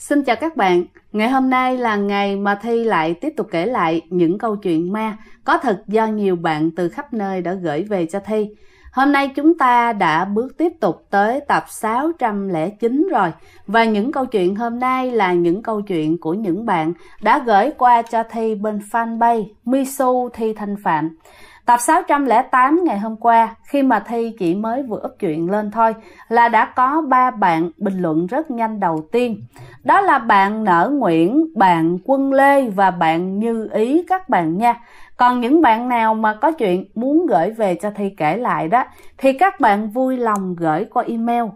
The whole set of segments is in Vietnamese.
Xin chào các bạn, ngày hôm nay là ngày mà Thi lại tiếp tục kể lại những câu chuyện ma có thật do nhiều bạn từ khắp nơi đã gửi về cho Thi. Hôm nay chúng ta đã bước tiếp tục tới tập 609 rồi. Và những câu chuyện hôm nay là những câu chuyện của những bạn đã gửi qua cho Thi bên fanpage Misu Thi Thanh Phạm. Tập 608 ngày hôm qua, khi mà Thi chỉ mới vừa up chuyện lên thôi, là đã có 3 bạn bình luận rất nhanh đầu tiên. Đó là bạn Nở Nguyễn, bạn Quân Lê và bạn Như Ý các bạn nha. Còn những bạn nào mà có chuyện muốn gửi về cho Thi kể lại đó, thì các bạn vui lòng gửi qua email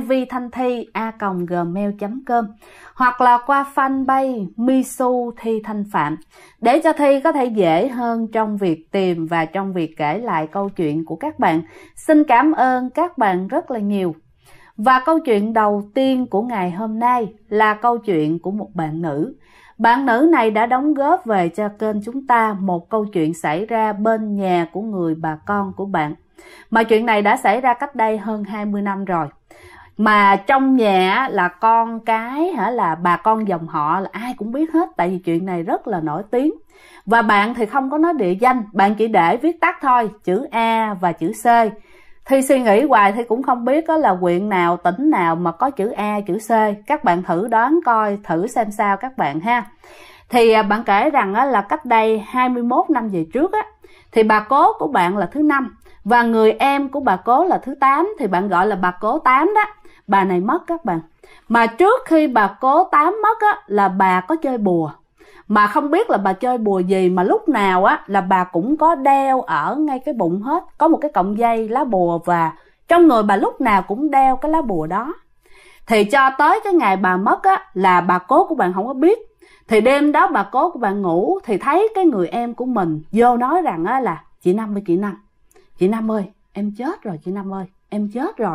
ivthanthi@gmail.com hoặc là qua fanpage Misu Thi Thanh Phạm để cho Thi có thể dễ hơn trong việc tìm và trong việc kể lại câu chuyện của các bạn. Xin cảm ơn các bạn rất là nhiều. Và câu chuyện đầu tiên của ngày hôm nay là câu chuyện của một bạn nữ. Bạn nữ này đã đóng góp về cho kênh chúng ta một câu chuyện xảy ra bên nhà của người bà con của bạn. Mà chuyện này đã xảy ra cách đây hơn 20 năm rồi. Mà trong nhà là con cái là bà con dòng họ là ai cũng biết hết, tại vì chuyện này rất là nổi tiếng. Và bạn thì không có nói địa danh, bạn chỉ để viết tắt thôi, chữ A và chữ C. Thi suy nghĩ hoài thì cũng không biết đó là huyện nào, tỉnh nào mà có chữ A, chữ C. Các bạn thử đoán coi, thử xem sao các bạn ha. Thì bạn kể rằng là cách đây 21 năm về trước á, thì bà cố của bạn là thứ 5 và người em của bà cố là thứ 8, thì bạn gọi là bà cố 8 đó. Bà này mất các bạn. Mà trước khi bà cố 8 mất á, là bà có chơi bùa. Mà không biết là bà chơi bùa gì mà lúc nào á là bà cũng có đeo ở ngay cái bụng hết. Có một cái cọng dây lá bùa và trong người bà lúc nào cũng đeo cái lá bùa đó. Thì cho tới cái ngày bà mất á là bà cố của bạn không có biết. Thì đêm đó bà cố của bạn ngủ thì thấy cái người em của mình vô nói rằng á là chị Năm ơi, chị Năm ơi, em chết rồi chị Năm ơi, em chết rồi.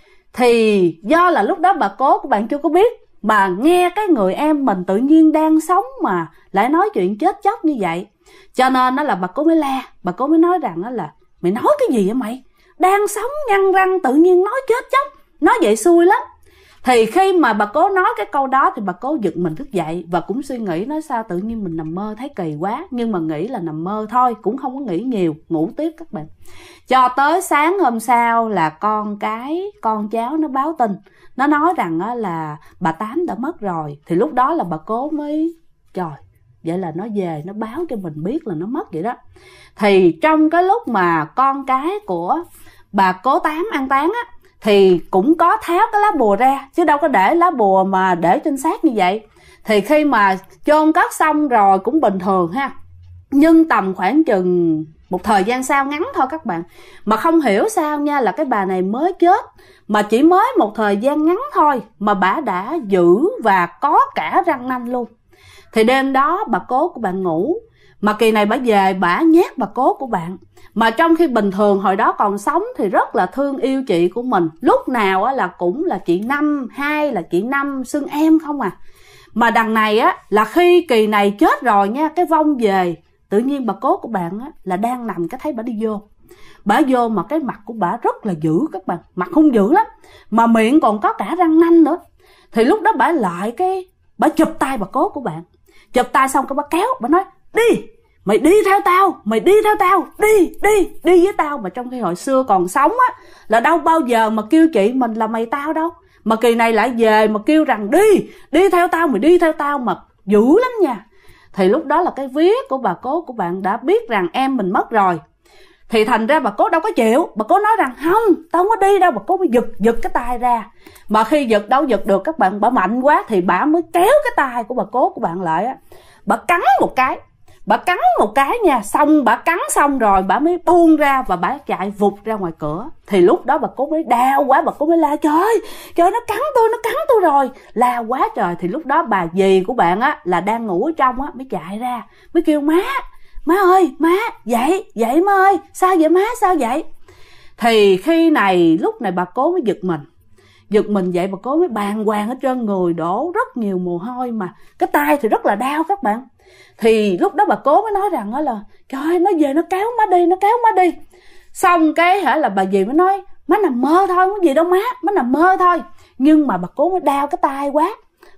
Thì do là lúc đó bà cố của bạn chưa có biết, mà nghe cái người em mình tự nhiên đang sống mà lại nói chuyện chết chóc như vậy, cho nên đó là bà cố mới la. Bà cố mới nói rằng đó là mày nói cái gì vậy mày, đang sống nhăn răng tự nhiên nói chết chóc, nói vậy xui lắm. Thì khi mà bà cố nói cái câu đó thì bà cố giật mình thức dậy và cũng suy nghĩ nói sao tự nhiên mình nằm mơ thấy kỳ quá, nhưng mà nghĩ là nằm mơ thôi, cũng không có nghĩ nhiều, ngủ tiếp các bạn. Cho tới sáng hôm sau là con cháu nó báo tin, nó nói rằng là bà Tám đã mất rồi. Thì lúc đó là bà cố mới trời, vậy là nó về nó báo cho mình biết là nó mất vậy đó. Thì trong cái lúc mà con cái của bà cố Tám an táng á, thì cũng có tháo cái lá bùa ra, chứ đâu có để lá bùa mà để trên xác như vậy. Thì khi mà chôn cất xong rồi cũng bình thường ha. Nhưng tầm khoảng chừng một thời gian sau ngắn thôi các bạn, mà không hiểu sao nha, là cái bà này mới chết mà chỉ mới một thời gian ngắn thôi mà bà đã giữ và có cả răng nanh luôn. Thì đêm đó bà cố của bạn ngủ, mà kỳ này bà về bà nhát bà cố của bạn. Mà trong khi bình thường hồi đó còn sống thì rất là thương yêu chị của mình, lúc nào là cũng là chị Năm, hay là chị Năm xưng em không à. Mà đằng này á là khi kỳ này chết rồi nha, cái vong về, tự nhiên bà cố của bạn á là đang nằm cái thấy bà đi vô. Bà vô mà cái mặt của bà rất là dữ các bạn, mặt hung dữ lắm, mà miệng còn có cả răng nanh nữa. Thì lúc đó bà lại bà chụp tay bà cố của bạn. Chụp tay xong cái bà kéo, bà nói đi, mày đi theo tao, đi với tao. Mà trong khi hồi xưa còn sống á là đâu bao giờ mà kêu chị mình là mày tao đâu, mà kỳ này lại về mà kêu rằng đi theo tao, mày đi theo tao, mà dữ lắm nha. Thì lúc đó là cái vía của bà cố của bạn đã biết rằng em mình mất rồi. Thì thành ra bà cố đâu có chịu, bà cố nói rằng không, tao không có đi đâu. Bà cố mới giật cái tay ra, mà khi giật đâu giật được các bạn, bà mạnh quá thì bà mới kéo cái tay của bà cố của bạn lại á, bà cắn một cái nha. Xong bà cắn xong rồi bà mới buông ra và bà chạy vụt ra ngoài cửa. Thì lúc đó bà cố mới đau quá, bà cố mới la trời nó cắn tôi rồi, la quá trời. Thì lúc đó bà dì của bạn á là đang ngủ ở trong á mới chạy ra, mới kêu má ơi, má dậy má ơi, sao vậy má, sao vậy. Thì khi này lúc này bà cố mới giật mình dậy, bà cố mới bàng hoàng hết trơn người, đổ rất nhiều mồ hôi, mà cái tay thì rất là đau các bạn. Thì lúc đó bà cố mới nói rằng đó là trời ơi, nó về nó kéo má đi. Xong cái là bà dì mới nói má nằm mơ thôi, không có gì đâu má nằm mơ thôi. Nhưng mà bà cố mới đau cái tay quá,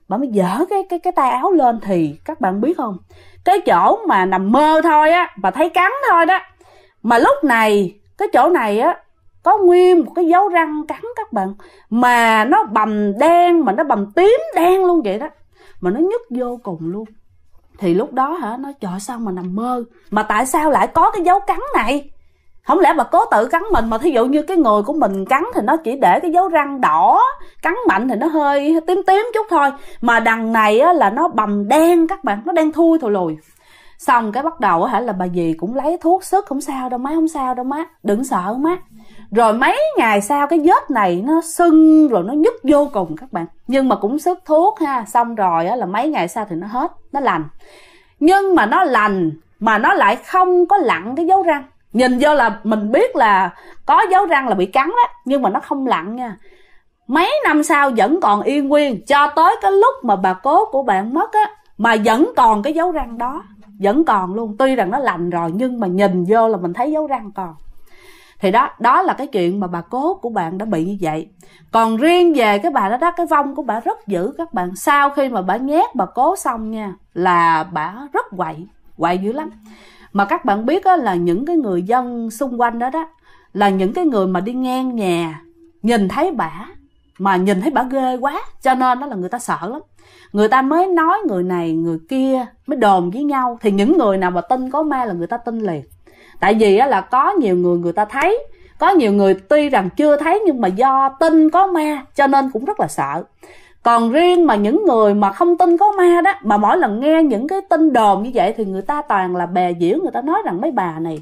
bà mới dở cái tay áo lên. Thì các bạn biết không, cái chỗ mà nằm mơ thôi á, bà thấy cắn thôi đó, mà lúc này cái chỗ này á có nguyên một cái dấu răng cắn các bạn, mà nó bầm đen, mà nó bầm tím đen luôn vậy đó, mà nó nhức vô cùng luôn. Thì lúc đó nói trời sao mà nằm mơ, mà tại sao lại có cái dấu cắn này? Không lẽ bà cố tự cắn mình? Mà thí dụ như cái người của mình cắn thì nó chỉ để cái dấu răng đỏ, cắn mạnh thì nó hơi tím tím chút thôi, mà đằng này á là nó bầm đen các bạn, nó đen thui thù lùi. Xong cái bắt đầu là bà dì cũng lấy thuốc sức, không sao đâu má, không sao đâu má, đừng sợ má. Rồi mấy ngày sau cái vết này nó sưng rồi nó nhức vô cùng các bạn, nhưng mà cũng sức thuốc ha. Xong rồi là mấy ngày sau thì nó hết, nó lành. Nhưng mà nó lành mà nó lại không có lặn cái dấu răng. Nhìn vô là mình biết là có dấu răng là bị cắn đó, nhưng mà nó không lặn nha. Mấy năm sau vẫn còn yên nguyên, cho tới cái lúc mà bà cố của bạn mất á, mà vẫn còn cái dấu răng đó, vẫn còn luôn. Tuy rằng nó lành rồi nhưng mà nhìn vô là mình thấy dấu răng còn. Thì đó là cái chuyện mà bà cố của bạn đã bị như vậy. Còn riêng về cái bà đó, cái vong của bà rất dữ các bạn. Sau khi mà bà nhét bà cố xong nha, là bà rất quậy dữ lắm. Mà các bạn biết á, là những cái người dân xung quanh đó là những cái người mà đi ngang nhà nhìn thấy bà, mà nhìn thấy bà ghê quá, cho nên đó là người ta sợ lắm. Người ta mới nói người này người kia, mới đồn với nhau. Thì những người nào mà tin có ma là người ta tin liền. Tại vì là có nhiều người ta thấy, có nhiều người tuy rằng chưa thấy nhưng mà do tin có ma cho nên cũng rất là sợ. Còn riêng mà những người mà không tin có ma đó, mà mỗi lần nghe những cái tin đồn như vậy thì người ta toàn là bè giễu, người ta nói rằng mấy bà này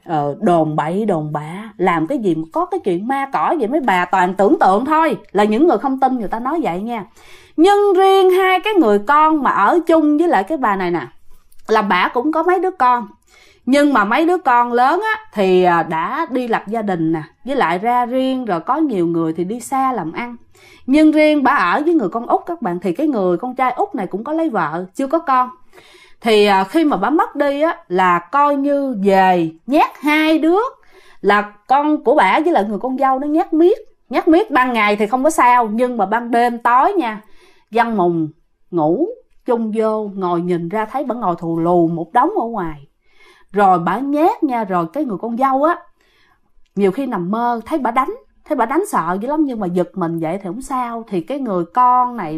đồn bậy đồn bạ, làm cái gì mà có cái chuyện ma cỏ vậy, mấy bà toàn tưởng tượng thôi. Là những người không tin người ta nói vậy nha. Nhưng riêng hai cái người con mà ở chung với lại cái bà này nè, là bà cũng có mấy đứa con. Nhưng mà mấy đứa con lớn á thì đã đi lập gia đình nè, với lại ra riêng, rồi có nhiều người thì đi xa làm ăn. Nhưng riêng bà ở với người con út các bạn, thì cái người con trai út này cũng có lấy vợ, chưa có con. Thì khi mà bà mất đi á, là coi như về nhát hai đứa, là con của bà với lại người con dâu nó nhát miết. Ban ngày thì không có sao, nhưng mà ban đêm tối nha, văn mùng ngủ chung vô, ngồi nhìn ra thấy bà ngồi thù lù một đống ở ngoài. Rồi bà nhát nha. Rồi cái người con dâu á, nhiều khi nằm mơ thấy bà đánh sợ dữ lắm, nhưng mà giật mình vậy thì không sao. Thì cái người con này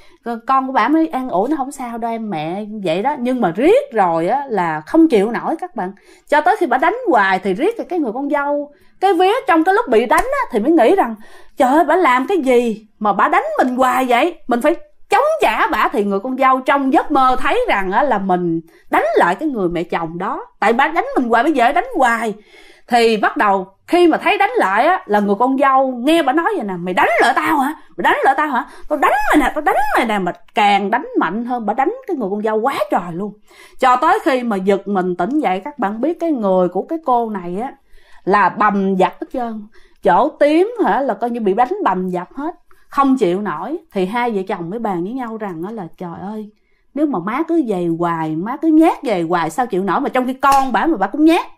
con của bà mới an ủi nó không sao đâu em, mẹ vậy đó. Nhưng mà riết rồi á là không chịu nổi các bạn, cho tới khi bà đánh hoài thì riết thì cái người con dâu, cái vía trong cái lúc bị đánh á, thì mới nghĩ rằng trời ơi bà làm cái gì mà bà đánh mình hoài vậy, mình phải chống trả bả. Thì người con dâu trong giấc mơ thấy rằng là mình đánh lại cái người mẹ chồng đó, tại bà đánh mình hoài, bây giờ đánh hoài. Thì bắt đầu khi mà thấy đánh lại á, là người con dâu nghe bà nói vậy nè, mày đánh lại tao hả, mày đánh lại tao hả, tao đánh mày nè, mà càng đánh mạnh hơn, bà đánh cái người con dâu quá trời luôn. Cho tới khi mà giật mình tỉnh dậy, các bạn biết cái người của cái cô này á là bầm dập hết trơn, chỗ tím là coi như bị đánh bầm dập hết, không chịu nổi. Thì hai vợ chồng mới bàn với nhau rằng là trời ơi, nếu mà má cứ về hoài, má cứ nhát về hoài sao chịu nổi, mà trong khi con bả mà bả cũng nhát.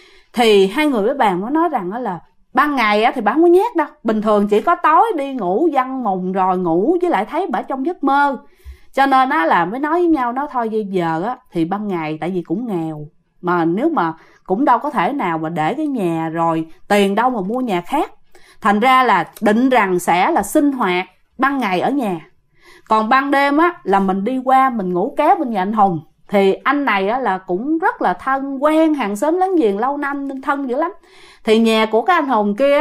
Thì hai người với bàn mới nói rằng là ban ngày thì bả không có nhát đâu, bình thường chỉ có tối đi ngủ văn mùng rồi ngủ, với lại thấy bả trong giấc mơ. Cho nên là mới nói với nhau, nói thôi bây giờ thì ban ngày tại vì cũng nghèo, mà nếu mà cũng đâu có thể nào mà để cái nhà rồi tiền đâu mà mua nhà khác, thành ra là định rằng sẽ là sinh hoạt ban ngày ở nhà, còn ban đêm là mình đi qua mình ngủ kéo bên nhà anh Hùng. Thì anh này là cũng rất là thân quen, hàng xóm láng giềng lâu năm nên thân dữ lắm. Thì nhà của cái anh Hùng kia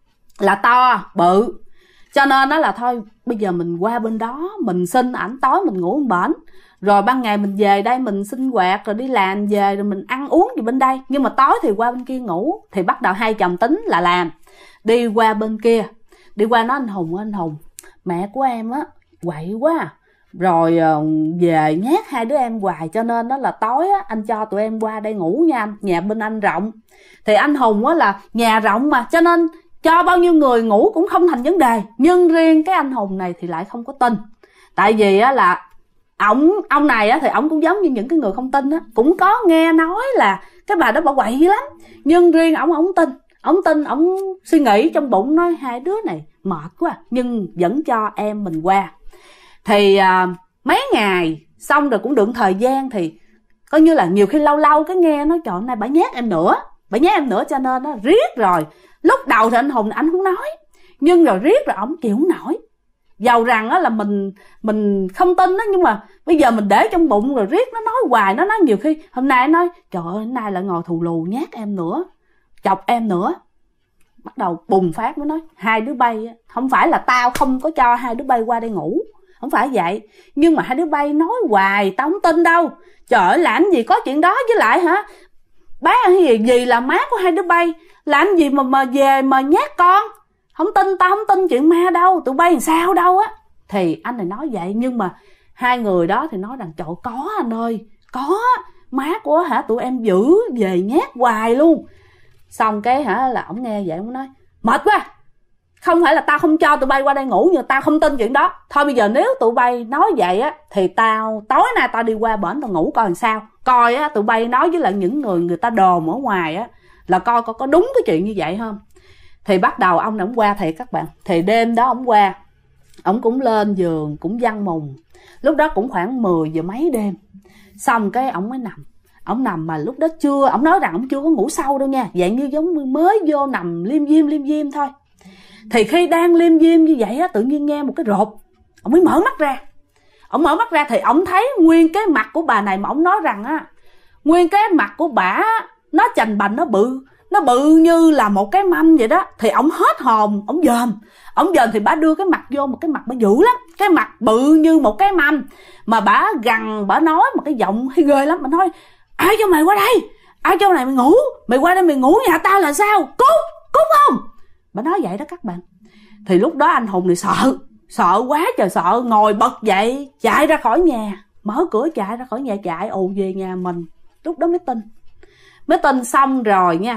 là to bự, cho nên là thôi bây giờ mình qua bên đó mình xin ảnh, tối mình ngủ bên bển, rồi ban ngày mình về đây mình sinh hoạt rồi đi làm về rồi mình ăn uống gì bên đây, nhưng mà tối thì qua bên kia ngủ. Thì bắt đầu hai chồng tính là làm, đi qua bên kia, đi qua nói anh Hùng mẹ của em quậy quá, rồi về nhát hai đứa em hoài, cho nên đó là tối anh cho tụi em qua đây ngủ nha, nhà bên anh rộng. Thì anh Hùng là nhà rộng mà, cho nên cho bao nhiêu người ngủ cũng không thành vấn đề. Nhưng riêng cái anh Hùng này thì lại không có tin, tại vì là ông này thì ông cũng giống như những cái người không tin cũng có nghe nói là cái bà đó bà quậy dữ lắm, nhưng riêng ông tin, ông suy nghĩ trong bụng nói hai đứa này mệt quá, nhưng vẫn cho em mình qua. Thì mấy ngày xong rồi cũng được thời gian, thì coi như là nhiều khi lâu lâu cái nghe nói trời nay bà nhát em nữa, cho nên nó riết rồi. Lúc đầu thì anh Hùng anh không nói, nhưng rồi riết rồi ổng chịu không nổi. Dầu rằng là mình không tin đó, nhưng mà bây giờ mình để trong bụng rồi riết nó nói hoài. Nó nói nhiều khi hôm nay nói trời ơi hôm nay lại ngồi thù lù nhát em nữa, chọc em nữa. Bắt đầu bùng phát mới nói hai đứa bay, không phải là tao không có cho hai đứa bay qua đây ngủ, không phải vậy, nhưng mà hai đứa bay nói hoài tao không tin đâu. Trời ơi làm gì có chuyện đó, với lại hả bác gì là má của hai đứa bay, làm gì mà về mà nhát con. Không tin, tao không tin chuyện ma đâu, tụi bay làm sao đâu á. Thì anh này nói vậy, nhưng mà hai người đó thì nói rằng trời có anh ơi, có, má của tụi em giữ về nhát hoài luôn. Xong cái là ổng nghe vậy ổng nói mệt quá, không phải là tao không cho tụi bay qua đây ngủ, nhưng tao không tin chuyện đó. Thôi bây giờ nếu tụi bay nói vậy á thì tao tối nay tao đi qua bển tao ngủ coi làm sao, coi á tụi bay nói với lại những người ta đồn ở ngoài á là coi có đúng cái chuyện như vậy không. Thì bắt đầu ông này ổng qua thiệt các bạn. Thì đêm đó ổng qua, ổng cũng lên giường cũng văng mùng. Lúc đó cũng khoảng 10 giờ mấy đêm. Xong cái ổng mới nằm. Ổng nằm mà lúc đó chưa, ổng nói rằng ổng chưa có ngủ sâu đâu nha, dạng như giống mới vô nằm liêm diêm thôi. Thì khi đang liêm diêm như vậy á, tự nhiên nghe một cái rột, ổng mới mở mắt ra. Ổng mở mắt ra thì ổng thấy nguyên cái mặt của bà này, mà ổng nói rằng á, nguyên cái mặt của bả nó chành bành, nó bự như là một cái mâm vậy đó. Thì ổng hết hồn, ổng dòm thì bả đưa cái mặt vô, một cái mặt bả dữ lắm, cái mặt bự như một cái mâm, mà bả gằn, bả nói một cái giọng hay ghê lắm. Mà nói ai cho mày qua đây, ai cho mày ngủ, mày qua đây mày ngủ nhà tao là sao, cút không. Bả nói vậy đó các bạn. Thì lúc đó anh Hùng thì sợ quá trời sợ, ngồi bật dậy chạy ra khỏi nhà, mở cửa chạy ra khỏi nhà, chạy ù về nhà mình. Lúc đó mới tin xong rồi nha.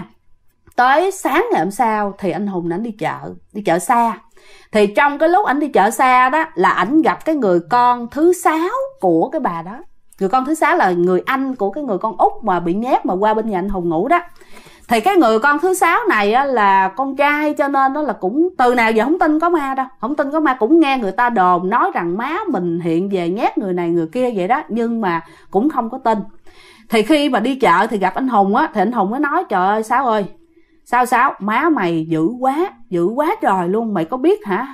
Tới sáng ngày hôm sau thì anh Hùng ảnh đi chợ xa. Thì trong cái lúc ảnh đi chợ xa đó là ảnh gặp cái người con thứ 6 của cái bà đó. Người con thứ 6 là người anh của cái người con út mà bị nhát mà qua bên nhà anh Hùng ngủ đó. Thì cái người con thứ 6 này á, là con trai, cho nên nó là cũng từ nào giờ không tin có ma đâu, không tin có ma, cũng nghe người ta đồn nói rằng má mình hiện về nhát người này người kia vậy đó, nhưng mà cũng không có tin. Thì khi mà đi chợ thì gặp anh Hùng á, thì anh Hùng mới nói trời ơi Sáu ơi, sao má mày dữ quá trời luôn, mày có biết hả,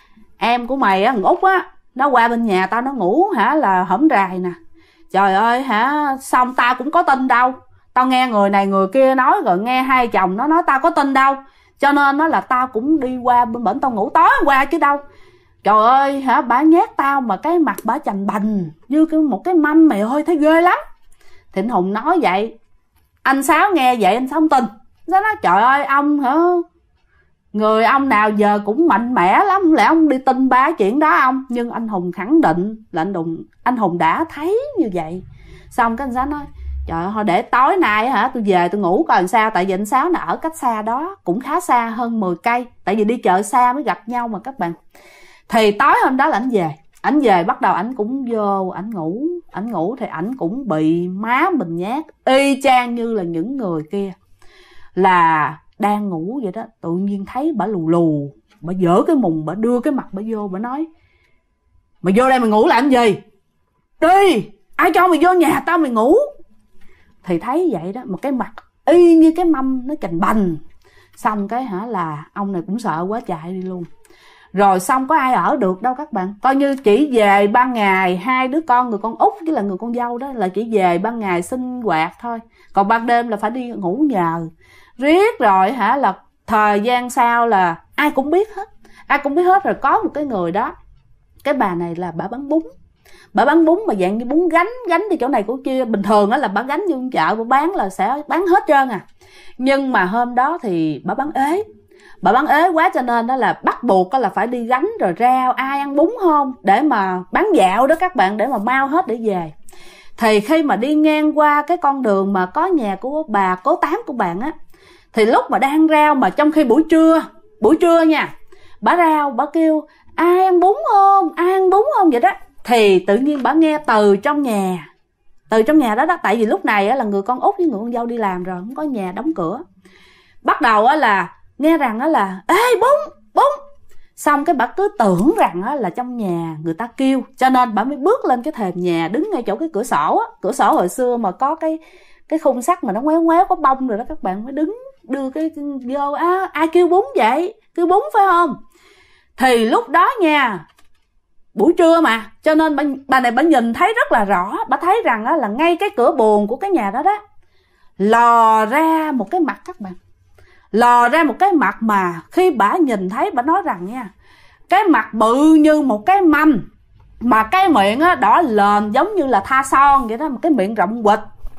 em của mày á, thằng Út á, nó qua bên nhà tao nó ngủ là hổm rày nè. Trời ơi xong tao cũng có tin đâu, tao nghe người này người kia nói, rồi nghe hai chồng nó nói, tao có tin đâu, cho nên nó là tao cũng đi qua bên bển tao ngủ tối qua chứ đâu. Trời ơi bả nhát tao mà cái mặt bả chành bành như một cái mâm, mày ơi thấy ghê lắm. Thì anh Hùng nói vậy, anh Sáu nghe vậy anh Sáu không tin. Nó nói trời ơi ông người ông nào giờ cũng mạnh mẽ lắm, lẽ ông đi tin ba chuyện đó ông. Nhưng anh Hùng khẳng định là anh Hùng đã thấy như vậy. Xong cái anh Sáu nói trời ơi để tối nay tôi về tôi ngủ coi làm sao. Tại vì anh Sáu là ở cách xa đó cũng khá xa, hơn 10 cây, tại vì đi chợ xa mới gặp nhau mà các bạn. Thì tối hôm đó là ảnh về bắt đầu ảnh cũng vô ảnh ngủ thì ảnh cũng bị má mình nhát y chang như là những người kia, là đang ngủ vậy đó. Tự nhiên thấy bả lù, bả dỡ cái mùng, bả đưa cái mặt bả vô, bả nói mày vô đây mày ngủ làm gì, đi, ai cho mày vô nhà tao mày ngủ. Thì thấy vậy đó, một cái mặt y như cái mâm nó chành bành. Xong cái là ông này cũng sợ quá chạy đi luôn. Rồi xong có ai ở được đâu các bạn, coi như chỉ về ban ngày, hai đứa con, người con út với là người con dâu đó là chỉ về ban ngày sinh hoạt thôi, còn ban đêm là phải đi ngủ nhờ. Riết rồi là thời gian sau là ai cũng biết hết. Rồi có một cái người đó, cái bà này là bà bán bún mà dạng như bún gánh đi chỗ này chỗ kia. Bình thường á là bà gánh vô chợ bà bán là sẽ bán hết trơn à, nhưng mà hôm đó thì bà bán ế quá, cho nên đó là bắt buộc là phải đi gánh rồi rau, ai ăn bún không, để mà bán dạo đó các bạn, để mà mau hết để về. Thì khi mà đi ngang qua cái con đường mà có nhà của bà cố Tám của bạn á, thì lúc mà đang rao, mà trong khi buổi trưa nha, bà rao bà kêu ai ăn bún không vậy đó. Thì tự nhiên bà nghe từ trong nhà đó, tại vì lúc này là người con út với người con dâu đi làm rồi, không có nhà, đóng cửa. Bắt đầu là nghe rằng là ê bún. Xong cái bà cứ tưởng rằng á, là trong nhà người ta kêu, cho nên bà mới bước lên cái thềm nhà, đứng ngay chỗ cái cửa sổ á. Cửa sổ hồi xưa mà có cái khung sắt mà nó ngoéo ngoéo có bông rồi đó, các bạn mới đứng đưa cái vô. Ai kêu bún vậy? Kêu bún phải không? Thì lúc đó nha, buổi trưa mà, cho nên bà này bà nhìn thấy rất là rõ. Bà thấy rằng á, là ngay cái cửa buồng của cái nhà đó đó lò ra một cái mặt, các bạn. Lò ra một cái mặt mà khi bà nhìn thấy, bà nói rằng nha, cái mặt bự như một cái mâm, mà cái miệng á, đỏ lờn giống như là tha son vậy đó, một cái miệng rộng quịch.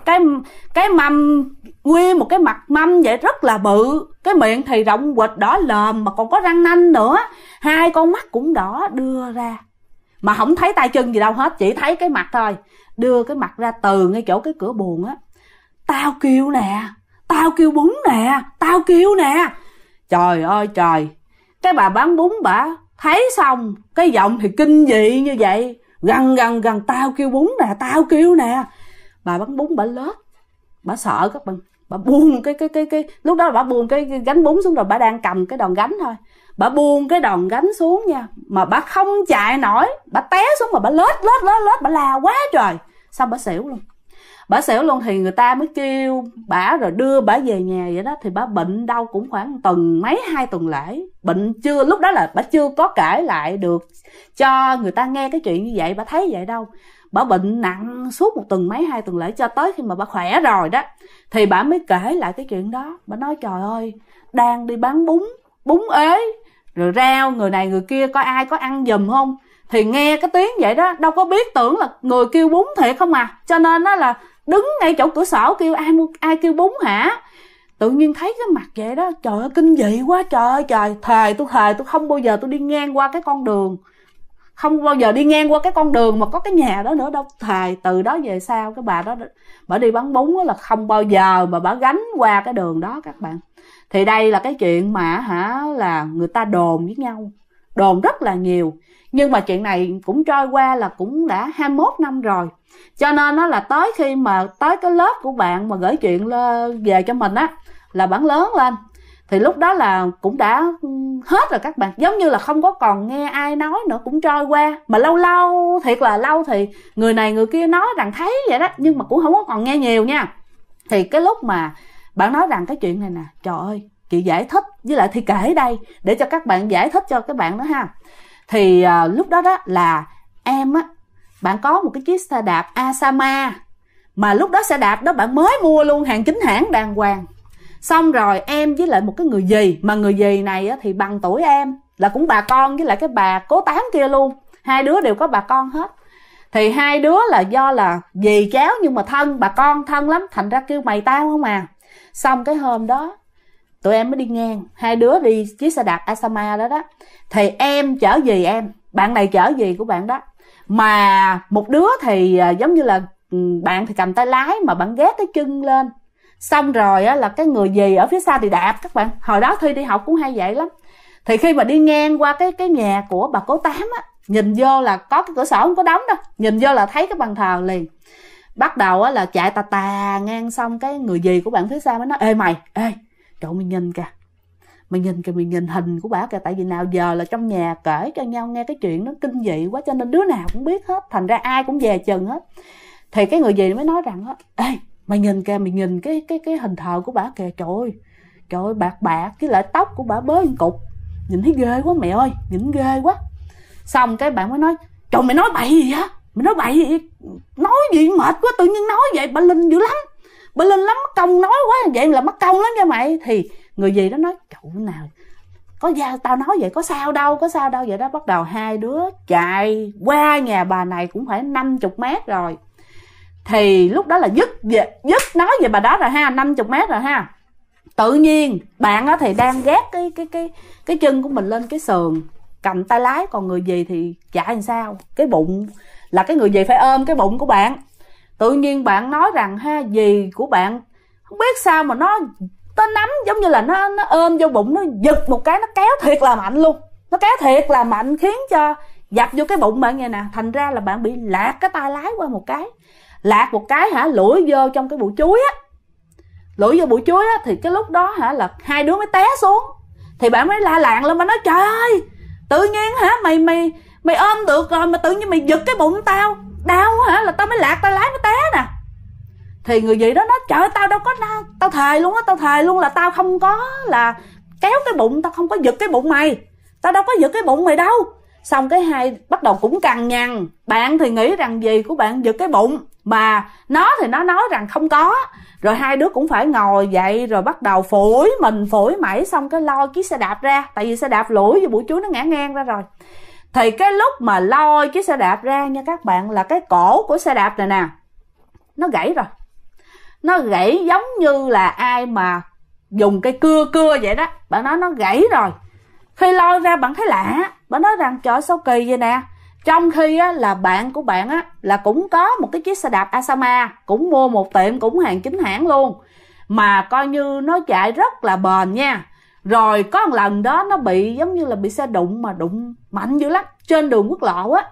Cái mâm nguyên một cái mặt mâm vậy rất là bự, cái miệng thì rộng quịch đỏ lờm mà còn có răng nanh nữa, hai con mắt cũng đỏ đưa ra, mà không thấy tay chân gì đâu hết, chỉ thấy cái mặt thôi. Đưa cái mặt ra từ ngay chỗ cái cửa buồng á. Tao kêu nè, tao kêu bún nè, tao kêu nè. Trời ơi trời, cái bà bán bún bà thấy xong cái giọng thì kinh dị như vậy, gần, tao kêu bún nè, tao kêu nè. Bà bán bún bà lết, bà sợ các bạn, bà buông cái lúc đó bà buông cái gánh bún xuống rồi, bà đang cầm cái đòn gánh thôi. Bà buông cái đòn gánh xuống nha, mà bà không chạy nổi, bà té xuống mà bà lết, bà la quá trời. Xong bà xỉu luôn. Bà xỉu luôn thì người ta mới kêu bà rồi đưa bà về nhà vậy đó. Thì bà bệnh đâu cũng khoảng tuần mấy, 2 tuần lễ. Bệnh chưa, lúc đó là bà chưa có kể lại được cho người ta nghe cái chuyện như vậy, bà thấy vậy đâu. Bà bệnh nặng suốt 1 tuần mấy, 2 tuần lễ, cho tới khi mà bà khỏe rồi đó thì bà mới kể lại cái chuyện đó. Bà nói trời ơi, đang đi bán bún ế, rồi rao người này người kia coi ai có ăn giùm không. Thì nghe cái tiếng vậy đó, đâu có biết, tưởng là người kêu bún thiệt không à. Cho nên nó là đứng ngay chỗ cửa sổ kêu ai kêu bún hả. Tự nhiên thấy cái mặt vậy đó, trời ơi kinh dị quá, trời ơi trời. Thề tôi không bao giờ tôi đi ngang qua cái con đường, không bao giờ đi ngang qua cái con đường mà có cái nhà đó nữa đâu. Thề từ đó về sau cái bà đó, bà đi bán bún là không bao giờ mà bà gánh qua cái đường đó các bạn. Thì đây là cái chuyện mà là người ta đồn với nhau, đồn rất là nhiều. Nhưng mà chuyện này cũng trôi qua là cũng đã 21 năm rồi. Cho nên nó là tới khi mà tới cái lớp của bạn mà gửi chuyện về cho mình á, là bạn lớn lên, thì lúc đó là cũng đã hết rồi các bạn. Giống như là không có còn nghe ai nói nữa, cũng trôi qua. Mà lâu thiệt là lâu thì người này người kia nói rằng thấy vậy đó, nhưng mà cũng không có còn nghe nhiều nha. Thì cái lúc mà bạn nói rằng cái chuyện này nè, trời ơi chị giải thích, với lại thì kể đây để cho các bạn giải thích cho các bạn đó ha. Thì lúc đó đó là em á, bạn có một cái chiếc xe đạp Asama, mà lúc đó xe đạp đó bạn mới mua luôn, hàng chính hãng đàng hoàng. Xong rồi em với lại một cái người dì, mà người dì này á, thì bằng tuổi em, là cũng bà con với lại cái bà cố tám kia luôn. Hai đứa đều có bà con hết. Thì hai đứa là do là dì cháu nhưng mà thân, bà con thân lắm, thành ra kêu mày tao không à. Xong cái hôm đó tụi em mới đi ngang, hai đứa đi chiếc xe đạp Asama đó đó. Thì em chở dì em, bạn này chở dì của bạn đó. Mà một đứa thì giống như là bạn thì cầm tay lái mà bạn ghét cái chân lên. Xong rồi á, là cái người dì ở phía sau thì đạp các bạn. Hồi đó Thi đi học cũng hay vậy lắm. Thì khi mà đi ngang qua cái nhà của bà cố tám á, nhìn vô là có cái cửa sổ không có đóng đâu, nhìn vô là thấy cái bàn thờ liền. Bắt đầu á, là chạy tà ngang. Xong cái người dì của bạn phía sau mới nói: Ê mày, trời mày nhìn kìa, mày nhìn hình của bả kìa. Tại vì nào giờ là trong nhà kể cho nhau nghe cái chuyện nó kinh dị quá, cho nên đứa nào cũng biết hết, thành ra ai cũng về chừng hết. Thì cái người dì mới nói rằng á: Ê mày nhìn kìa, mày nhìn cái hình thờ của bả kìa, trời ơi bạc với lại tóc của bả bới một cục, nhìn thấy ghê quá mẹ ơi, nhìn ghê quá. Xong cái bạn mới nói: Trời mày nói bậy gì á, mày nói bậy gì, nói gì mệt quá, tự nhiên nói vậy. Bà Linh dữ lắm, bà Linh lắm, mất công nói quá vậy là mất công lắm nha mày. Thì người gì đó nói: Trời nào có da, tao nói vậy có sao đâu vậy đó. Bắt đầu hai đứa chạy qua nhà bà này cũng phải 50 mét rồi. Thì lúc đó là dứt nói về bà đó rồi ha, 50 mét rồi ha. Tự nhiên bạn á thì đang gác cái chân của mình lên cái sườn, cầm tay lái, còn người gì thì chạy làm sao, cái bụng là cái người gì phải ôm cái bụng của bạn. Tự nhiên bạn nói rằng ha, dì của bạn không biết sao mà nó nắm giống như là nó ôm vô bụng, nó giật một cái, nó kéo thiệt là mạnh luôn, nó kéo thiệt là mạnh, khiến cho dập vô cái bụng bạn vậy nè. Thành ra là bạn bị lạc cái tay lái qua một cái, lạc một cái lủi vô trong cái bụi chuối á, lủi vô bụi chuối á. Thì cái lúc đó là hai đứa mới té xuống. Thì bạn mới la làng lên, mà nói: Trời ơi Tự nhiên hả mày ôm được rồi mà tự nhiên mày giật cái bụng tao, đau hả, là tao mới lạc tay lái mới té nè. Thì người gì đó nói trời ơi, tao đâu có, tao thề luôn á, tao thề luôn là tao không có là kéo cái bụng, tao không có giật cái bụng mày, tao đâu có giật cái bụng mày đâu. Xong cái hai bắt đầu cũng cằn nhằn. Bạn thì nghĩ rằng gì của bạn giật cái bụng, mà nó thì nó nói rằng không có. Rồi hai đứa cũng phải ngồi dậy rồi bắt đầu phủi mình phủi mẩy, xong cái lôi chiếc xe đạp ra. Tại vì xe đạp lủi vô bụi chuối nó ngã ngang ra rồi. Thì cái lúc mà lôi chiếc xe đạp ra nha các bạn, là cái cổ của xe đạp này nè nó gãy rồi. Nó gãy giống như là ai mà dùng cây cưa vậy đó. Bạn nói nó gãy rồi. Khi lôi ra bạn thấy lạ, bạn nói rằng trời sao kỳ vậy nè. Trong khi á, là bạn của bạn á, là cũng có một cái chiếc xe đạp Asama, cũng mua một tiệm, cũng hàng chính hãng luôn, mà coi như nó chạy rất là bền nha. Rồi có một lần đó nó bị giống như là bị xe đụng, mà đụng mạnh dữ lắm trên đường quốc lộ á,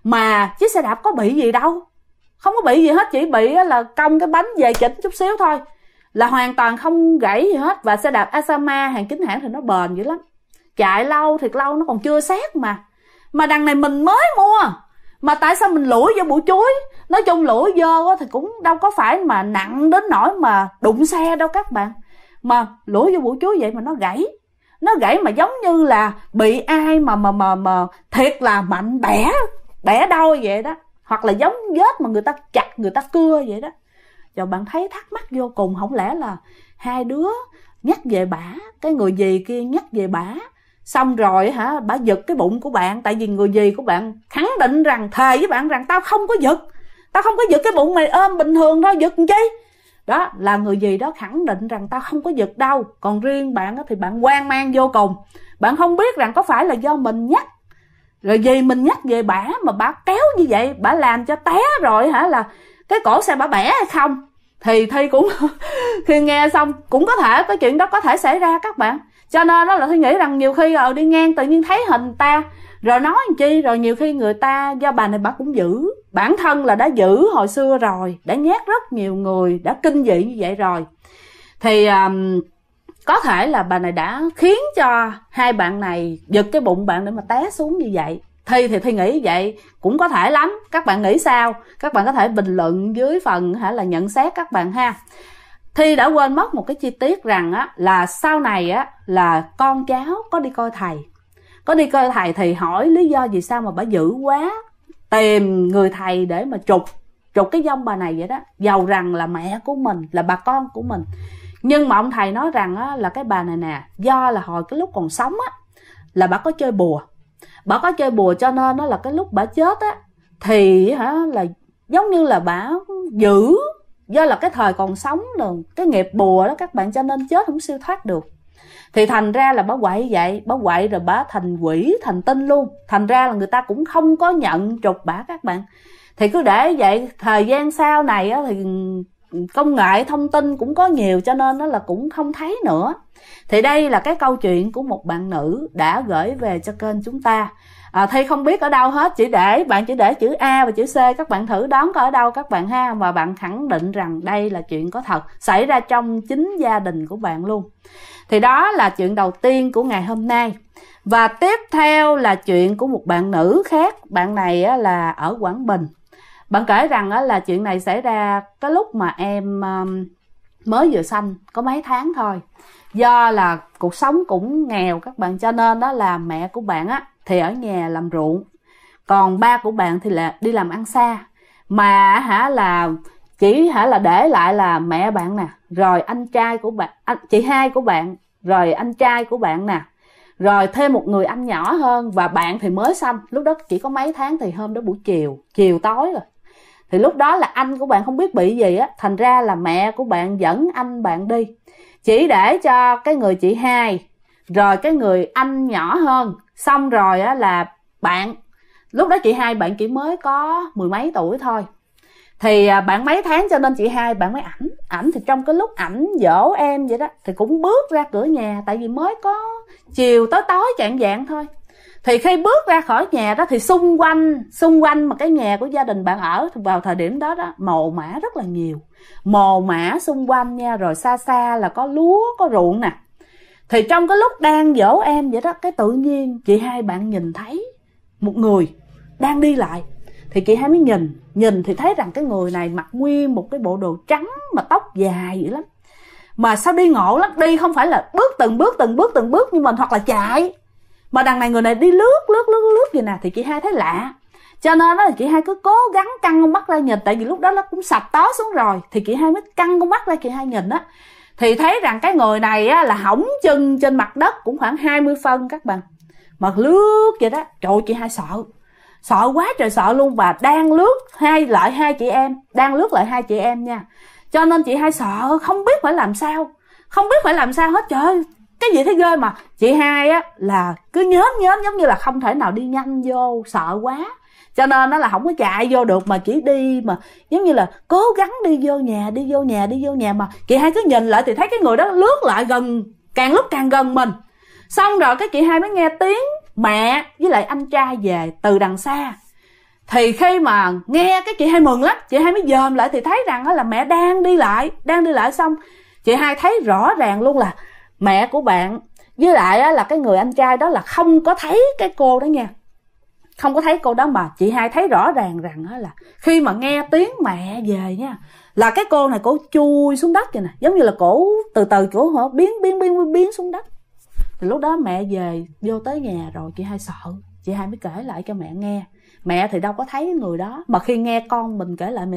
mà chiếc xe đạp có bị gì đâu, không có bị gì hết, chỉ bị là cong cái bánh về chỉnh chút xíu thôi, là hoàn toàn không gãy gì hết. Và xe đạp Asama hàng chính hãng thì nó bền dữ lắm, chạy lâu thiệt lâu, nó còn chưa xét mà đằng này mình mới mua, mà tại sao mình lủi vô bụi chuối. Nói chung lủi vô thì cũng đâu có phải mà nặng đến nỗi mà đụng xe đâu các bạn, mà lủi vô bụi chuối vậy mà nó gãy mà giống như là bị ai mà thiệt là mạnh bẻ đôi vậy đó, hoặc là giống vết mà người ta chặt, người ta cưa vậy đó. Rồi bạn thấy thắc mắc vô cùng, không lẽ là hai đứa nhắc về bả, cái người dì kia nhắc về bả, xong rồi hả bả giật cái bụng của bạn. Tại vì người dì của bạn khẳng định rằng, thề với bạn rằng tao không có giật cái bụng mày ôm bình thường thôi, giật chi. Đó là người dì đó khẳng định rằng tao không có giật đâu. Còn riêng bạn thì bạn hoang mang vô cùng, bạn không biết rằng có phải là do mình nhắc, rồi vì mình nhắc về bả mà bả kéo như vậy, bả làm cho té rồi hả, là cái cổ xe bả bẻ hay không. Thì cũng khi nghe xong cũng có thể cái chuyện đó có thể xảy ra các bạn. Cho nên đó là Thi nghĩ rằng nhiều khi đi ngang tự nhiên thấy hình ta rồi nói làm chi. Rồi nhiều khi người ta, do bà này bà cũng giữ, bản thân là đã giữ hồi xưa rồi, đã nhát rất nhiều người, đã kinh dị như vậy rồi, thì có thể là bà này đã khiến cho hai bạn này giật cái bụng bạn để mà té xuống như vậy. Thi nghĩ vậy cũng có thể lắm. Các bạn nghĩ sao? Các bạn có thể bình luận dưới phần là nhận xét các bạn ha. Thi đã quên mất một cái chi tiết rằng á, là sau này á, là con cháu có đi coi thầy, thì hỏi lý do vì sao mà bà dữ quá, tìm người thầy để mà trục cái vong bà này vậy đó, dầu rằng là mẹ của mình, là bà con của mình. Nhưng mà ông thầy nói rằng á, là cái bà này nè, do là hồi cái lúc còn sống á, là bà có chơi bùa, cho nên nó là cái lúc bà chết á, thì là giống như là bà giữ, do là cái thời còn sống rồi cái nghiệp bùa đó các bạn, cho nên chết không siêu thoát được. Thì thành ra là bà quậy vậy, bà quậy rồi bà thành quỷ thành tinh luôn. Thành ra là người ta cũng không có nhận trục bà các bạn. Thì cứ để vậy, thời gian sau này á, thì công nghệ thông tin cũng có nhiều, cho nên nó là cũng không thấy nữa. Thì đây là cái câu chuyện của một bạn nữ đã gửi về cho kênh chúng ta. Thi không biết ở đâu hết, chỉ để chữ A và chữ C, các bạn thử đoán có ở đâu các bạn ha. Và bạn khẳng định rằng đây là chuyện có thật, xảy ra trong chính gia đình của bạn luôn. Thì đó là chuyện đầu tiên của ngày hôm nay. Và tiếp theo là chuyện của một bạn nữ khác. Bạn này là ở Quảng Bình. Bạn kể rằng là chuyện này xảy ra cái lúc mà em mới vừa sanh có mấy tháng thôi. Do là cuộc sống cũng nghèo các bạn, cho nên đó là mẹ của bạn thì ở nhà làm ruộng, còn ba của bạn thì là đi làm ăn xa. Mà là chỉ là để lại là mẹ bạn nè, rồi anh trai của bạn, chị hai của bạn, rồi anh trai của bạn nè, rồi thêm một người anh nhỏ hơn, và bạn thì mới sanh, lúc đó chỉ có mấy tháng. Thì hôm đó buổi chiều tối rồi, thì lúc đó là anh của bạn không biết bị gì á, thành ra là mẹ của bạn dẫn anh bạn đi, chỉ để cho cái người chị hai, rồi cái người anh nhỏ hơn. Xong rồi là bạn, lúc đó chị hai bạn chỉ mới có 10 mấy tuổi thôi. Thì bạn mấy tháng cho nên chị hai bạn mới ảnh thì trong cái lúc ảnh dỗ em vậy đó, thì cũng bước ra cửa nhà, tại vì mới có chiều tối chạng vạng thôi. Thì khi bước ra khỏi nhà đó, thì xung quanh mà cái nhà của gia đình bạn ở vào thời điểm đó mồ mả rất là nhiều, mồ mả xung quanh nha. Rồi xa xa là có lúa, có ruộng nè. Thì trong cái lúc đang dỗ em vậy đó, cái tự nhiên chị hai bạn nhìn thấy một người đang đi lại. Thì chị hai mới nhìn thì thấy rằng cái người này mặc nguyên một cái bộ đồ trắng mà tóc dài vậy lắm. Mà sao đi ngộ lắm, đi không phải là bước từng bước như mình hoặc là chạy, mà đằng này người này đi lướt vậy nè. Thì chị hai thấy lạ, cho nên đó là chị hai cứ cố gắng căng con mắt ra nhìn. Tại vì lúc đó nó cũng sập tó xuống rồi, thì chị hai mới căng con mắt ra chị hai nhìn á. Thì thấy rằng cái người này á, là hõng chân trên mặt đất cũng khoảng 20 phân các bạn, mà lướt vậy đó. Trời ơi, chị hai sợ quá trời sợ luôn. Và đang lướt hai chị em, đang lướt lại hai chị em nha. Cho nên chị hai sợ không biết phải làm sao hết. Trời ơi, cái gì thấy ghê. Mà chị hai á là cứ nhớm giống như là không thể nào đi nhanh vô, sợ quá. Cho nên nó là không có chạy vô được, mà chỉ đi mà giống như là cố gắng đi vô nhà. Mà chị hai cứ nhìn lại thì thấy cái người đó lướt lại gần, càng lúc càng gần mình. Xong rồi cái chị hai mới nghe tiếng mẹ với lại anh trai về từ đằng xa. Thì khi mà nghe cái chị hai mừng lắm, chị hai mới dòm lại thì thấy rằng là mẹ đang đi lại. Xong chị hai thấy rõ ràng luôn là mẹ của bạn với lại là cái người anh trai đó là không có thấy cái cô đó nha, không có thấy cô đó. Mà chị hai thấy rõ ràng rằng là khi mà nghe tiếng mẹ về nha, là cái cô này cổ chui xuống đất vậy nè, giống như là cổ từ từ cổ biến xuống đất. Thì lúc đó mẹ về vô tới nhà rồi, chị hai sợ, chị hai mới kể lại cho mẹ nghe. Mẹ thì đâu có thấy người đó, mà khi nghe con mình kể lại mẹ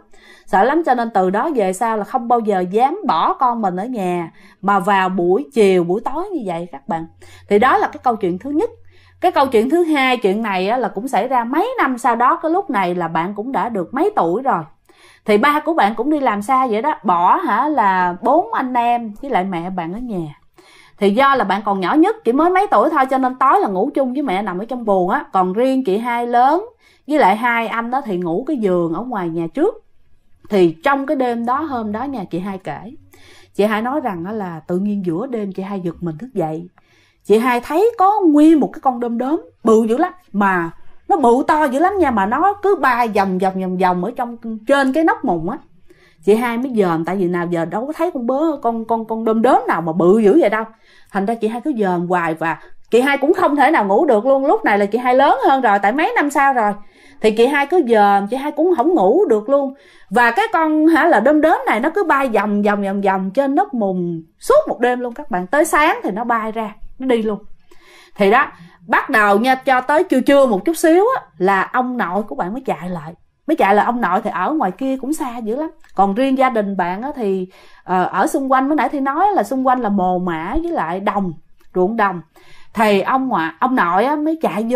sợ lắm. Cho nên từ đó về sau là không bao giờ dám bỏ con mình ở nhà mà vào buổi chiều buổi tối như vậy các bạn. Thì đó là cái câu chuyện thứ nhất. Cái câu chuyện thứ hai, chuyện này á, là cũng xảy ra mấy năm sau đó. Cái lúc này là bạn cũng đã được mấy tuổi rồi. Thì ba của bạn cũng đi làm xa vậy đó, bỏ là 4 anh em với lại mẹ bạn ở nhà. Thì do là bạn còn nhỏ nhất, chỉ mới mấy tuổi thôi, cho nên tối là ngủ chung với mẹ nằm ở trong buồng á. Còn riêng chị hai lớn với lại hai anh đó thì ngủ cái giường ở ngoài nhà trước. Thì trong cái đêm đó, hôm đó nha, chị hai kể, chị hai nói rằng là tự nhiên giữa đêm chị hai giật mình thức dậy. Chị hai thấy có nguyên một cái con đom đóm bự dữ lắm, mà nó bự to dữ lắm nha, mà nó cứ bay vòng ở trong trên cái nóc mùng á. Chị hai mới dòm, tại vì nào giờ đâu có thấy con đom đóm nào mà bự dữ vậy đâu. Thành ra chị hai cứ dòm hoài, và chị hai cũng không thể nào ngủ được luôn. Lúc này là chị hai lớn hơn rồi, tại mấy năm sau rồi. Thì chị hai cứ dòm, chị hai cũng không ngủ được luôn. Và cái con là đom đóm này nó cứ bay vòng trên nóc mùng suốt một đêm luôn các bạn. Tới sáng thì nó bay ra, nó đi luôn. Thì đó, bắt đầu nha, cho tới trưa một chút xíu á, là ông nội của bạn mới chạy lại. Ông nội thì ở ngoài kia cũng xa dữ lắm. Còn riêng gia đình bạn á thì ở xung quanh, mới nãy thì nói là xung quanh là mồ mả với lại ruộng đồng. Thì ông nội á mới chạy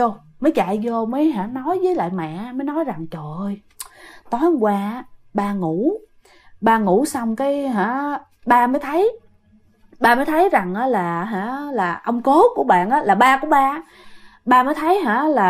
vô mới nói với lại mẹ, mới nói rằng trời ơi, tối hôm qua ba ngủ xong cái ba mới thấy rằng là ông cố của bạn á, là ba của ba mới thấy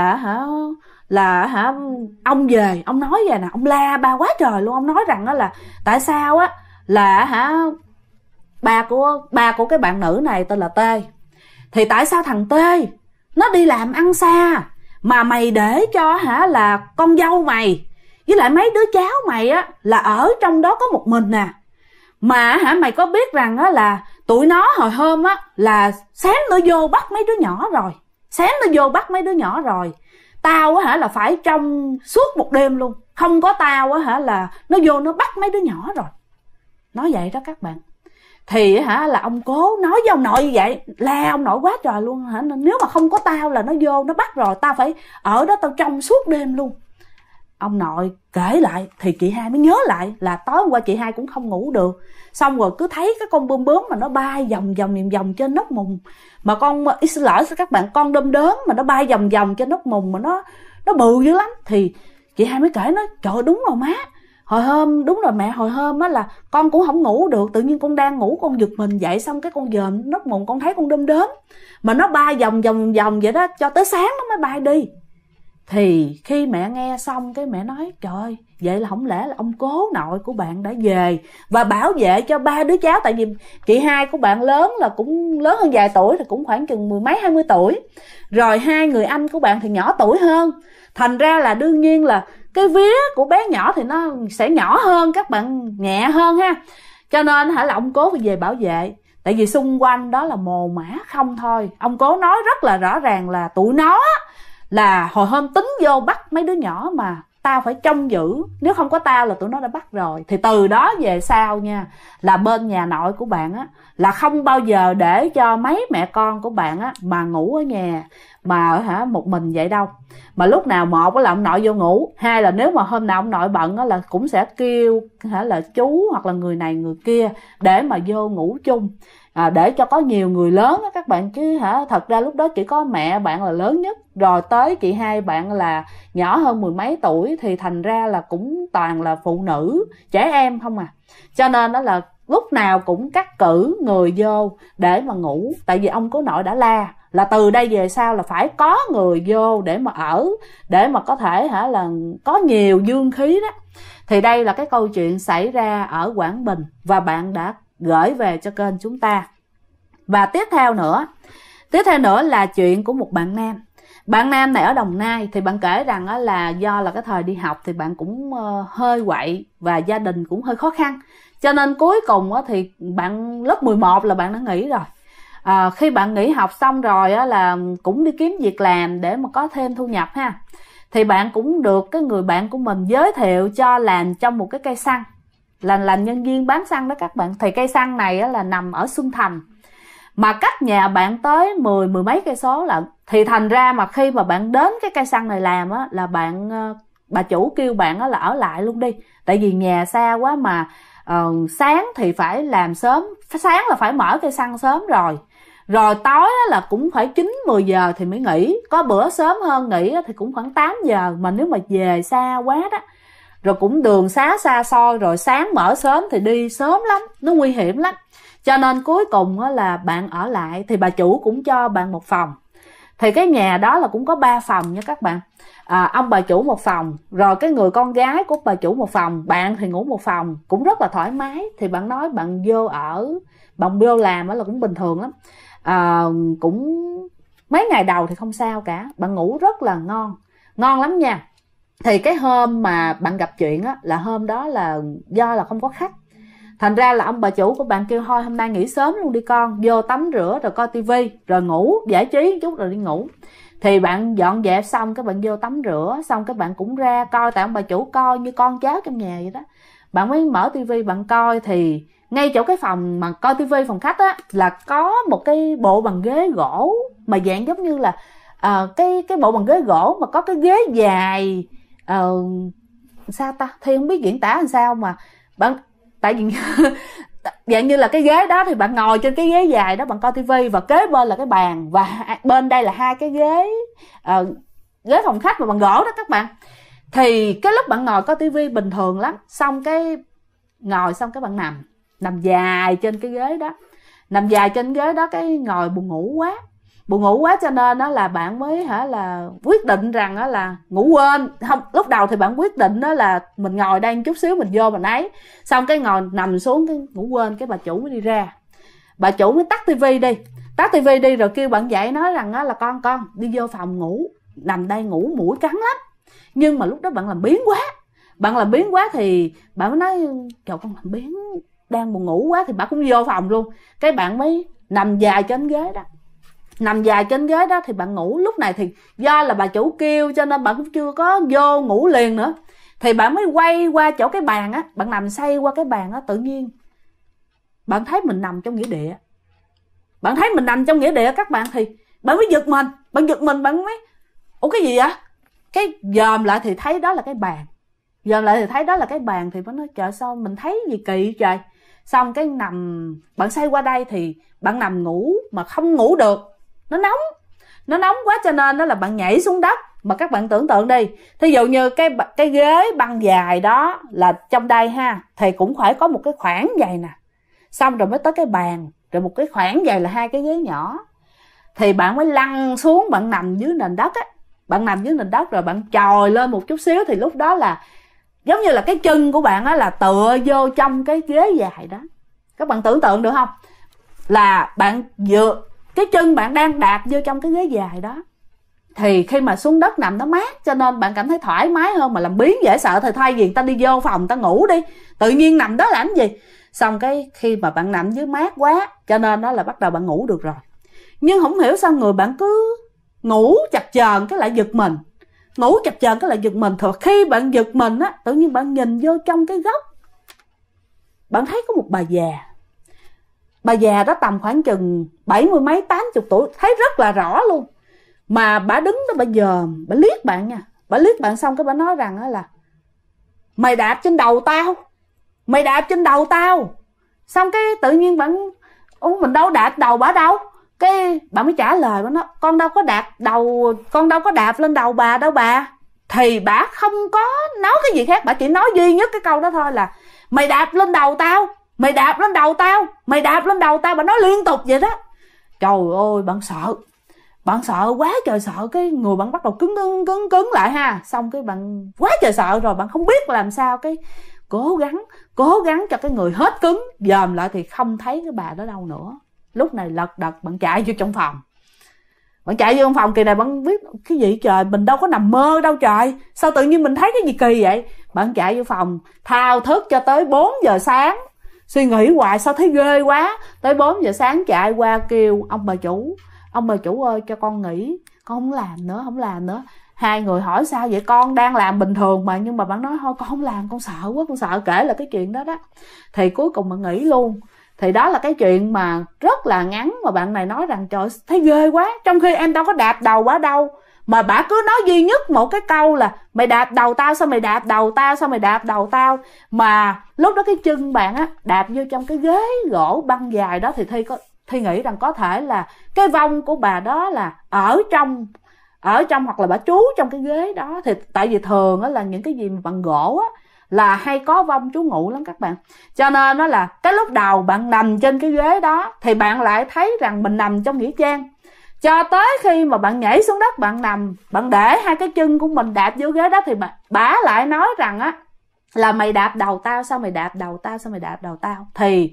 là ông về, ông nói về nè, ông la ba quá trời luôn. Ông nói rằng là tại sao á là ba của cái bạn nữ này tên là Tê, thì tại sao thằng Tê nó đi làm ăn xa mà mày để cho là con dâu mày với lại mấy đứa cháu mày á là ở trong đó có một mình nè. Mà mày có biết rằng á là tụi nó hồi hôm á là sáng nó vô bắt mấy đứa nhỏ rồi. Tao á là phải trong suốt một đêm luôn, không có tao á là nó vô nó bắt mấy đứa nhỏ rồi. Nói vậy đó các bạn. Thì là ông cố nói với ông nội như vậy, la ông nội quá trời luôn. Nếu mà không có tao là nó vô nó bắt rồi, tao phải ở đó tao trong suốt đêm luôn. Ông nội kể lại thì chị hai mới nhớ lại là tối hôm qua chị hai cũng không ngủ được. Xong rồi cứ thấy cái con bướm mà nó bay vòng trên nóc mùng. Mà con các bạn, con đom đóm mà nó bay vòng trên nóc mùng mà nó bự dữ lắm. Thì chị hai mới kể, nói trời đúng rồi má, đúng rồi mẹ, hồi hôm á là con cũng không ngủ được, tự nhiên con đang ngủ con giật mình dậy, xong cái con dòm nóc mùng con thấy con đom đóm mà nó bay vòng vậy đó, cho tới sáng nó mới bay đi. Thì khi mẹ nghe xong cái mẹ nói trời, vậy là không lẽ là ông cố nội của bạn đã về và bảo vệ cho ba đứa cháu. Tại vì chị hai của bạn lớn là cũng lớn hơn vài tuổi, thì cũng khoảng chừng 10 mấy 20 tuổi. Rồi hai người anh của bạn thì nhỏ tuổi hơn. Thành ra là đương nhiên là cái vía của bé nhỏ thì nó sẽ nhỏ hơn các bạn, nhẹ hơn ha. Cho nên là ông cố phải về bảo vệ. Tại vì xung quanh đó là mồ mả không thôi. Ông cố nói rất là rõ ràng là tụi nó là hồi hôm tính vô bắt mấy đứa nhỏ mà tao phải trông giữ, nếu không có tao là tụi nó đã bắt rồi. Thì từ đó về sau nha, là bên nhà nội của bạn á là không bao giờ để cho mấy mẹ con của bạn á mà ngủ ở nhà mà một mình vậy đâu. Mà lúc nào một là ông nội vô ngủ, hai là nếu mà hôm nào ông nội bận á là cũng sẽ kêu là chú hoặc là người này người kia để mà vô ngủ chung. Để cho có nhiều người lớn á các bạn, chứ thật ra lúc đó chỉ có mẹ bạn là lớn nhất, rồi tới chị hai bạn là nhỏ hơn mười mấy tuổi, thì thành ra là cũng toàn là phụ nữ trẻ em không à. Cho nên đó là lúc nào cũng cắt cử người vô để mà ngủ. Tại vì ông cố nội đã la là từ đây về sau là phải có người vô để mà ở, để mà có thể là có nhiều dương khí đó. Thì đây là cái câu chuyện xảy ra ở Quảng Bình và bạn đã gửi về cho kênh chúng ta. Và tiếp theo nữa là chuyện của một bạn nam. Bạn nam này ở Đồng Nai, thì bạn kể rằng là do là cái thời đi học thì bạn cũng hơi quậy và gia đình cũng hơi khó khăn, cho nên cuối cùng thì bạn lớp 11 là bạn đã nghỉ rồi. Khi bạn nghỉ học xong rồi là cũng đi kiếm việc làm để mà có thêm thu nhập ha. Thì bạn cũng được cái người bạn của mình giới thiệu cho làm trong một cái cây xăng, là nhân viên bán xăng đó các bạn. Thì cây xăng này là nằm ở Xuân Thành, mà cách nhà bạn tới mười mấy cây số lận. Thì thành ra mà khi mà bạn đến cái cây xăng này làm là bà chủ kêu bạn là ở lại luôn đi, tại vì nhà xa quá mà sáng thì phải làm sớm, sáng là phải mở cây xăng sớm rồi tối là cũng phải 9-10 giờ thì mới nghỉ. Có bữa sớm hơn nghỉ thì cũng khoảng 8 giờ, mà nếu mà về xa quá đó, rồi cũng đường xá xa xôi, rồi sáng mở sớm thì đi sớm lắm, nó nguy hiểm lắm. Cho nên cuối cùng là bạn ở lại, thì bà chủ cũng cho bạn một phòng. Thì cái nhà đó là cũng có 3 phòng nha các bạn. Ông bà chủ một phòng, rồi cái người con gái của bà chủ một phòng, bạn thì ngủ một phòng, cũng rất là thoải mái. Thì bạn nói bạn vô làm là cũng bình thường lắm. Cũng mấy ngày đầu thì không sao cả, bạn ngủ rất là ngon lắm nha. Thì cái hôm mà bạn gặp chuyện là hôm đó là do là không có khách, thành ra là ông bà chủ của bạn kêu thôi hôm nay nghỉ sớm luôn đi con, vô tắm rửa rồi coi tivi rồi ngủ, giải trí chút rồi đi ngủ. Thì bạn dọn dẹp xong cái bạn vô tắm rửa, xong cái bạn cũng ra coi, tại ông bà chủ coi như con cháu trong nhà vậy đó. Bạn mới mở tivi bạn coi, thì ngay chỗ cái phòng mà coi tivi, phòng khách là có một cái bộ bằng ghế gỗ, mà dạng giống như là cái bộ bằng ghế gỗ mà có cái ghế dài, sao ta thì không biết diễn tả làm sao, mà bạn tại vì dạng như là cái ghế đó thì bạn ngồi trên cái ghế dài đó bạn coi tivi, và kế bên là cái bàn, và bên đây là hai cái ghế phòng khách mà bằng gỗ đó các bạn. Thì cái lúc bạn ngồi coi tivi bình thường lắm, xong cái ngồi xong cái bạn nằm dài trên cái ghế đó, cái ngồi buồn ngủ quá cho nên đó là bạn mới là quyết định rằng là ngủ quên. Không, lúc đầu thì bạn quyết định đó là mình ngồi đây một chút xíu mình vô mình ấy, xong cái ngồi nằm xuống cái ngủ quên, cái bà chủ mới đi ra, bà chủ mới tắt tivi đi rồi kêu bạn dậy, nói rằng là con đi vô phòng ngủ, nằm đây ngủ mũi cắn lắm. Nhưng mà lúc đó bạn làm biến quá thì bạn mới nói trời con làm biến, đang buồn ngủ quá, thì bạn cũng vô phòng luôn. Cái bạn mới nằm dài trên ghế đó, thì bạn ngủ. Lúc này thì do là bà chủ kêu cho nên bạn cũng chưa có vô ngủ liền nữa, thì bạn mới quay qua chỗ cái bàn bạn nằm xoay qua cái bàn tự nhiên bạn thấy mình nằm trong nghĩa địa. Các bạn, thì bạn mới giật mình, bạn mới ủa cái gì vậy, cái dòm lại thì thấy đó là cái bàn. Thì bạn nói trời sao mình thấy gì kỳ trời. Xong cái bạn xoay qua đây thì bạn nằm ngủ mà không ngủ được, nó nóng quá cho nên đó là bạn nhảy xuống đất. Mà các bạn tưởng tượng đi, thí dụ như cái ghế băng dài đó là trong đây ha, thì cũng phải có một cái khoảng vậy nè, xong rồi mới tới cái bàn, rồi một cái khoảng vậy là hai cái ghế nhỏ, thì bạn mới lăn xuống, bạn nằm dưới nền đất rồi bạn chồi lên một chút xíu, thì lúc đó là giống như là cái chân của bạn là tựa vô trong cái ghế dài đó. Các bạn tưởng tượng được không, là bạn cái chân bạn đang đạp vô trong cái ghế dài đó. Thì khi mà xuống đất nằm nó mát cho nên bạn cảm thấy thoải mái hơn, mà làm biến dễ sợ thì thay vì ta đi vô phòng ta ngủ đi, tự nhiên nằm đó làm gì. Xong cái khi mà bạn nằm dưới mát quá, cho nên đó là bắt đầu bạn ngủ được rồi. Nhưng không hiểu sao người bạn cứ ngủ chập chờn cái lại giật mình. Ngủ chập chờn cái lại giật mình. Thì khi bạn giật mình á, tự nhiên bạn nhìn vô trong cái góc, bạn thấy có một bà già. Bà già đó tầm khoảng chừng 70 mấy 80 tuổi, thấy rất là rõ luôn. Mà bà đứng đó bà dòm, bà liếc bạn nha. Bà liếc bạn xong cái bà nói rằng đó là mày đạp trên đầu tao, mày đạp trên đầu tao. Xong cái tự nhiên bạn, mình đâu đạp đầu bà đâu. Cái bạn mới trả lời bạn đó, con đâu có đạp đầu, con đâu có đạp lên đầu bà đâu bà. Thì bà không có nói cái gì khác, bà chỉ nói duy nhất cái câu đó thôi là mày đạp lên đầu tao, mày đạp lên đầu tao, mày đạp lên đầu tao. Bà nói liên tục vậy đó. Trời ơi, bạn sợ quá trời sợ. Cái người bạn bắt đầu cứng lại ha. Xong cái bạn quá trời sợ rồi, bạn không biết làm sao. Cái cố gắng cho cái người hết cứng, dòm lại thì không thấy cái bà đó đâu nữa. Lúc này lật đật bạn chạy vô trong phòng. Bạn chạy vô trong phòng, kỳ này bạn biết cái gì trời, mình đâu có nằm mơ đâu trời, sao tự nhiên mình thấy cái gì kỳ vậy. Bạn chạy vô phòng thao thức cho tới 4 giờ sáng, suy nghĩ hoài sao thấy ghê quá. Tới 4 giờ sáng chạy qua kêu ông bà chủ ơi cho con nghỉ, con không làm nữa. Hai người hỏi sao vậy, con đang làm bình thường mà. Nhưng mà bạn nói thôi con không làm, con sợ quá, con sợ kể là cái chuyện đó đó. Thì cuối cùng bạn nghỉ luôn. Thì đó là cái chuyện mà rất là ngắn mà bạn này nói rằng trời thấy ghê quá, trong khi em đâu có đạp đầu bả đâu. Mà bả cứ nói duy nhất một cái câu là mày đạp đầu tao, sao mày đạp đầu tao, sao mày đạp đầu tao. Mà lúc đó cái chân bạn á đạp vô trong cái ghế gỗ băng dài đó, thì Thi nghĩ rằng có thể là cái vong của bà đó là ở trong hoặc là bà trú trong cái ghế đó. Thì tại vì thường á là những cái gì mà bằng gỗ á là hay có vong trú ngụ lắm các bạn. Cho nên nó là cái lúc đầu bạn nằm trên cái ghế đó thì bạn lại thấy rằng mình nằm trong nghĩa trang. Cho tới khi mà bạn nhảy xuống đất, bạn nằm, bạn để hai cái chân của mình đạp vô ghế đó, thì bả lại nói rằng á là mày đạp đầu tao, sao mày đạp đầu tao, sao mày đạp đầu tao.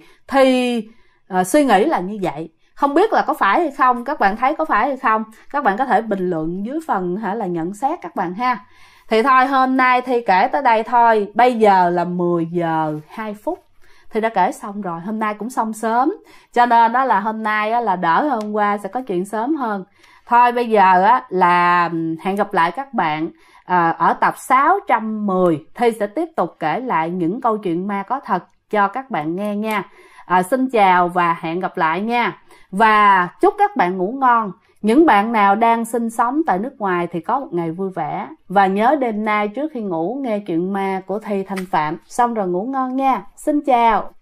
Thì suy nghĩ là như vậy. Không biết là có phải hay không, các bạn thấy có phải hay không, các bạn có thể bình luận dưới phần là nhận xét các bạn ha. Thì thôi hôm nay Thi kể tới đây thôi. Bây giờ là 10 giờ 2 phút Thi đã kể xong rồi. Hôm nay cũng xong sớm, cho nên đó là hôm nay là đỡ hơn hôm qua, sẽ có chuyện sớm hơn. Thôi bây giờ là hẹn gặp lại các bạn ở tập 610. Thi sẽ tiếp tục kể lại những câu chuyện ma có thật cho các bạn nghe nha. Xin chào và hẹn gặp lại nha. Và chúc các bạn ngủ ngon. Những bạn nào đang sinh sống tại nước ngoài thì có một ngày vui vẻ. Và nhớ đêm nay trước khi ngủ nghe chuyện ma của Thi Thanh Phạm. Xong rồi ngủ ngon nha. Xin chào.